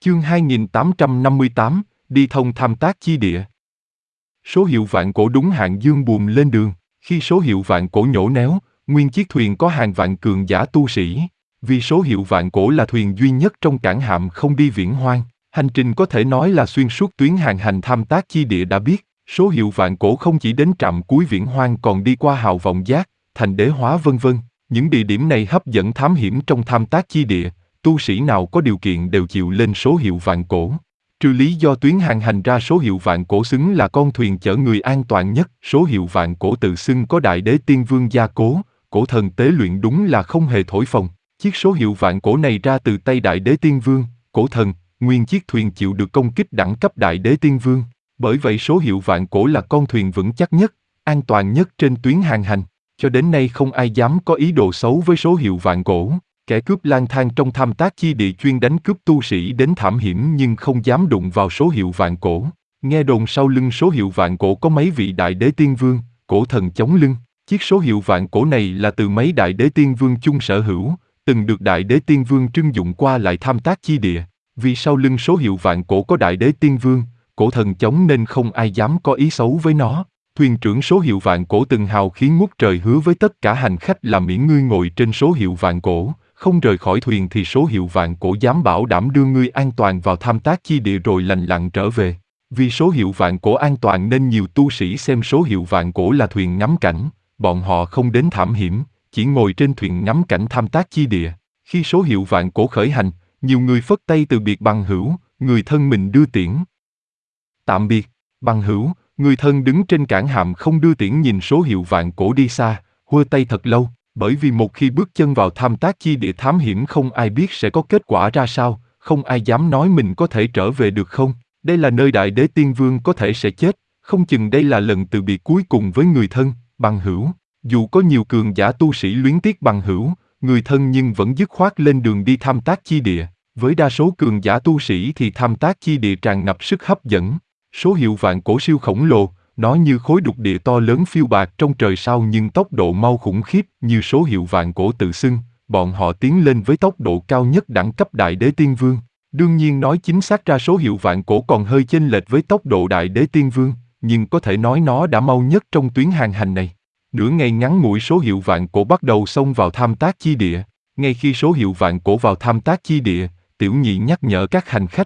Chương 2858, đi thông tham tác chi địa. Số hiệu vạn cổ đúng hạn dương buồm lên đường. Khi số hiệu vạn cổ nhổ néo, nguyên chiếc thuyền có hàng vạn cường giả tu sĩ. Vì số hiệu vạn cổ là thuyền duy nhất trong cảng hạm không đi viễn hoang, hành trình có thể nói là xuyên suốt tuyến hàng hành tham tác chi địa đã biết. Số hiệu vạn cổ không chỉ đến trạm cuối viễn hoang còn đi qua Hào Vọng Giác, Thành Đế Hóa vân vân. Những địa điểm này hấp dẫn thám hiểm trong tham tác chi địa. Tu sĩ nào có điều kiện đều chịu lên số hiệu vạn cổ. Trừ lý do tuyến hàng hành ra, số hiệu vạn cổ xứng là con thuyền chở người an toàn nhất. Số hiệu vạn cổ tự xưng có Đại Đế Tiên Vương gia cố, cổ thần tế luyện đúng là không hề thổi phồng. Chiếc số hiệu vạn cổ này ra từ tay Đại Đế Tiên Vương, cổ thần, nguyên chiếc thuyền chịu được công kích đẳng cấp Đại Đế Tiên Vương. Bởi vậy số hiệu vạn cổ là con thuyền vững chắc nhất, an toàn nhất trên tuyến hàng hành. Cho đến nay không ai dám có ý đồ xấu với số hiệu vạn cổ. Kẻ cướp lang thang trong tham tác chi địa chuyên đánh cướp tu sĩ đến thảm hiểm nhưng không dám đụng vào số hiệu vạn cổ. Nghe đồn sau lưng số hiệu vạn cổ có mấy vị Đại Đế Tiên Vương, cổ thần chống lưng. Chiếc số hiệu vạn cổ này là từ mấy Đại Đế Tiên Vương chung sở hữu, từng được Đại Đế Tiên Vương trưng dụng qua lại tham tác chi địa. Vì sau lưng số hiệu vạn cổ có Đại Đế Tiên Vương, cổ thần chống nên không ai dám có ý xấu với nó. Thuyền trưởng số hiệu vạn cổ từng hào khí ngút trời hứa với tất cả hành khách là miễn ngươi ngồi trên số hiệu vạn cổ, không rời khỏi thuyền thì số hiệu vạn cổ dám bảo đảm đưa ngươi an toàn vào tham tác chi địa rồi lành lặn trở về. Vì số hiệu vạn cổ an toàn nên nhiều tu sĩ xem số hiệu vạn cổ là thuyền ngắm cảnh, bọn họ không đến thám hiểm, chỉ ngồi trên thuyền ngắm cảnh tham tác chi địa. Khi số hiệu vạn cổ khởi hành, nhiều người phất tay từ biệt bằng hữu, người thân mình đưa tiễn. Tạm biệt, bằng hữu. Người thân đứng trên cảng hạm không đưa tiễn nhìn số hiệu vạn cổ đi xa, hua tay thật lâu, bởi vì một khi bước chân vào tham tác chi địa thám hiểm không ai biết sẽ có kết quả ra sao, không ai dám nói mình có thể trở về được không. Đây là nơi Đại Đế Tiên Vương có thể sẽ chết, không chừng đây là lần từ biệt cuối cùng với người thân, bằng hữu. Dù có nhiều cường giả tu sĩ luyến tiếc bằng hữu, người thân nhưng vẫn dứt khoát lên đường đi tham tác chi địa. Với đa số cường giả tu sĩ thì tham tác chi địa tràn ngập sức hấp dẫn. Số hiệu vạn cổ siêu khổng lồ, nó như khối đục địa to lớn phiêu bạt trong trời sao nhưng tốc độ mau khủng khiếp. Như số hiệu vạn cổ tự xưng, bọn họ tiến lên với tốc độ cao nhất đẳng cấp Đại Đế Tiên Vương. Đương nhiên nói chính xác ra số hiệu vạn cổ còn hơi chênh lệch với tốc độ Đại Đế Tiên Vương, nhưng có thể nói nó đã mau nhất trong tuyến hàng hành này. Nửa ngày ngắn ngủi số hiệu vạn cổ bắt đầu xông vào tham tác chi địa. Ngay khi số hiệu vạn cổ vào tham tác chi địa, tiểu nhị nhắc nhở các hành khách.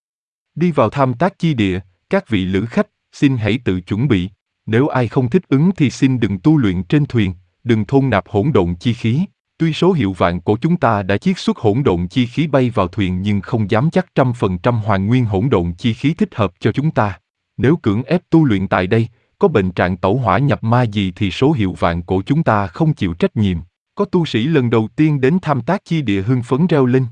Đi vào tham tác chi địa, các vị lữ khách, xin hãy tự chuẩn bị. Nếu ai không thích ứng thì xin đừng tu luyện trên thuyền, đừng thôn nạp hỗn độn chi khí. Tuy số hiệu vạn cổ chúng ta đã chiết xuất hỗn độn chi khí bay vào thuyền nhưng không dám chắc 100% hoàn nguyên hỗn độn chi khí thích hợp cho chúng ta. Nếu cưỡng ép tu luyện tại đây, có bệnh trạng tẩu hỏa nhập ma gì thì số hiệu vạn cổ chúng ta không chịu trách nhiệm. Có tu sĩ lần đầu tiên đến tham tác chi địa hưng phấn reo lên.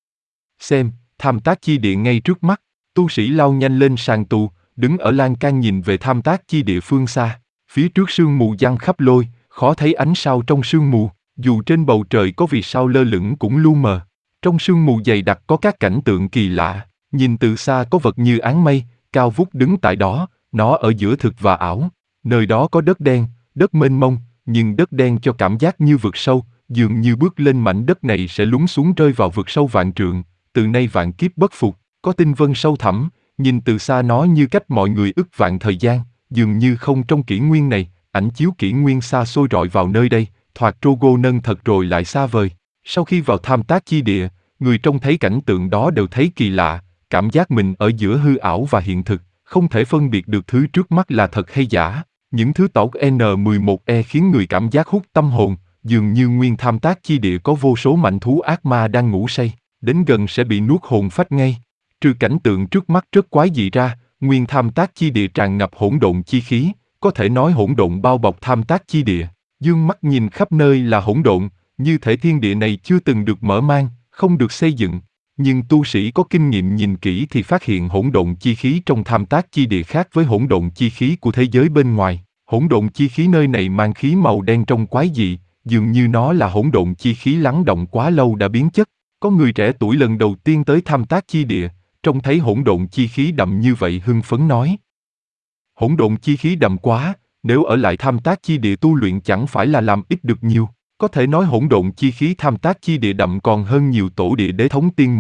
Xem, tham tác chi địa ngay trước mắt. Tu sĩ lao nhanh lên sàn tù, đứng ở lan can nhìn về tham tác chi địa phương xa. Phía trước sương mù giăng khắp lôi, khó thấy ánh sao trong sương mù. Dù trên bầu trời có vì sao lơ lửng cũng lu mờ. Trong sương mù dày đặc có các cảnh tượng kỳ lạ. Nhìn từ xa có vật như áng mây, cao vút đứng tại đó. Nó ở giữa thực và ảo. Nơi đó có đất đen, đất mênh mông, nhưng đất đen cho cảm giác như vực sâu. Dường như bước lên mảnh đất này sẽ lún xuống rơi vào vực sâu vạn trượng. Từ nay vạn kiếp bất phục. Có tinh vân sâu thẳm, nhìn từ xa nó như cách mọi người ức vạn thời gian, dường như không trong kỷ nguyên này, ảnh chiếu kỷ nguyên xa xôi rọi vào nơi đây, thoạt Trogo nâng thật rồi lại xa vời. Sau khi vào tham tác chi địa, người trông thấy cảnh tượng đó đều thấy kỳ lạ, cảm giác mình ở giữa hư ảo và hiện thực, không thể phân biệt được thứ trước mắt là thật hay giả. Những thứ tẩu N11E khiến người cảm giác hút tâm hồn, dường như nguyên tham tác chi địa có vô số mạnh thú ác ma đang ngủ say, đến gần sẽ bị nuốt hồn phách ngay. Trừ cảnh tượng trước mắt rất quái dị ra, nguyên tham tác chi địa tràn ngập hỗn độn chi khí, có thể nói hỗn độn bao bọc tham tác chi địa. Dương mắt nhìn khắp nơi là hỗn độn, như thể thiên địa này chưa từng được mở mang, không được xây dựng. Nhưng tu sĩ có kinh nghiệm nhìn kỹ thì phát hiện hỗn độn chi khí trong tham tác chi địa khác với hỗn độn chi khí của thế giới bên ngoài. Hỗn độn chi khí nơi này mang khí màu đen trong quái dị, dường như nó là hỗn độn chi khí lắng động quá lâu đã biến chất. Có người trẻ tuổi lần đầu tiên tới tham tác chi địa, trông thấy hỗn độn chi khí đậm như vậy hưng phấn nói. Hỗn độn chi khí đậm quá, nếu ở lại tham tác chi địa tu luyện chẳng phải là làm ít được nhiều. Có thể nói hỗn độn chi khí tham tác chi địa đậm còn hơn nhiều tổ địa đế thống tiên môn.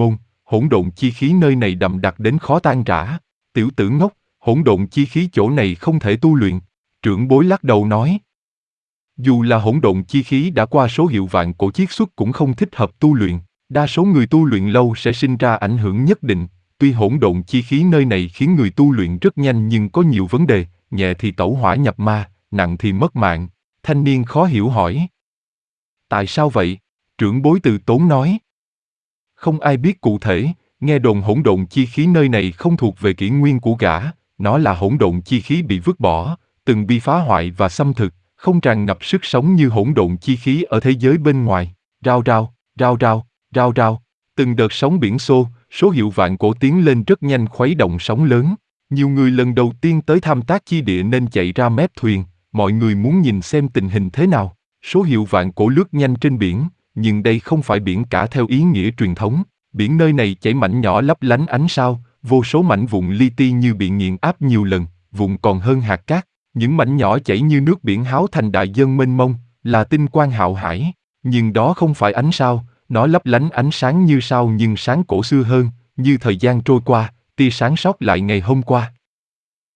hỗn độn chi khí nơi này đậm đặc đến khó tan rã. Tiểu tử ngốc, hỗn độn chi khí chỗ này không thể tu luyện. Trưởng bối lắc đầu nói. Dù là hỗn độn chi khí đã qua số hiệu vạn cổ chiết xuất cũng không thích hợp tu luyện. Đa số người tu luyện lâu sẽ sinh ra ảnh hưởng nhất định. Tuy hỗn độn chi khí nơi này khiến người tu luyện rất nhanh nhưng có nhiều vấn đề, nhẹ thì tẩu hỏa nhập ma, nặng thì mất mạng. Thanh niên khó hiểu hỏi. Tại sao vậy? Trưởng bối từ tốn nói. Không ai biết cụ thể, nghe đồn hỗn độn chi khí nơi này không thuộc về kỷ nguyên của gã, nó là hỗn độn chi khí bị vứt bỏ, từng bị phá hoại và xâm thực, không tràn ngập sức sống như hỗn độn chi khí ở thế giới bên ngoài. Rao rao, rao rao, rao rao, từng đợt sóng biển xô, số hiệu vạn cổ tiến lên rất nhanh khuấy động sóng lớn. Nhiều người lần đầu tiên tới tham tác chi địa nên chạy ra mép thuyền, mọi người muốn nhìn xem tình hình thế nào. Số hiệu vạn cổ lướt nhanh trên biển, nhưng đây không phải biển cả theo ý nghĩa truyền thống. Biển nơi này chảy mảnh nhỏ lấp lánh ánh sao, vô số mảnh vụn li ti như bị nghiền áp nhiều lần, vụn còn hơn hạt cát. Những mảnh nhỏ chảy như nước biển háo thành đại dương mênh mông, là tinh quang hạo hải. Nhưng đó không phải ánh sao, nó lấp lánh ánh sáng như sao nhưng sáng cổ xưa hơn, như thời gian trôi qua, tia sáng sót lại ngày hôm qua.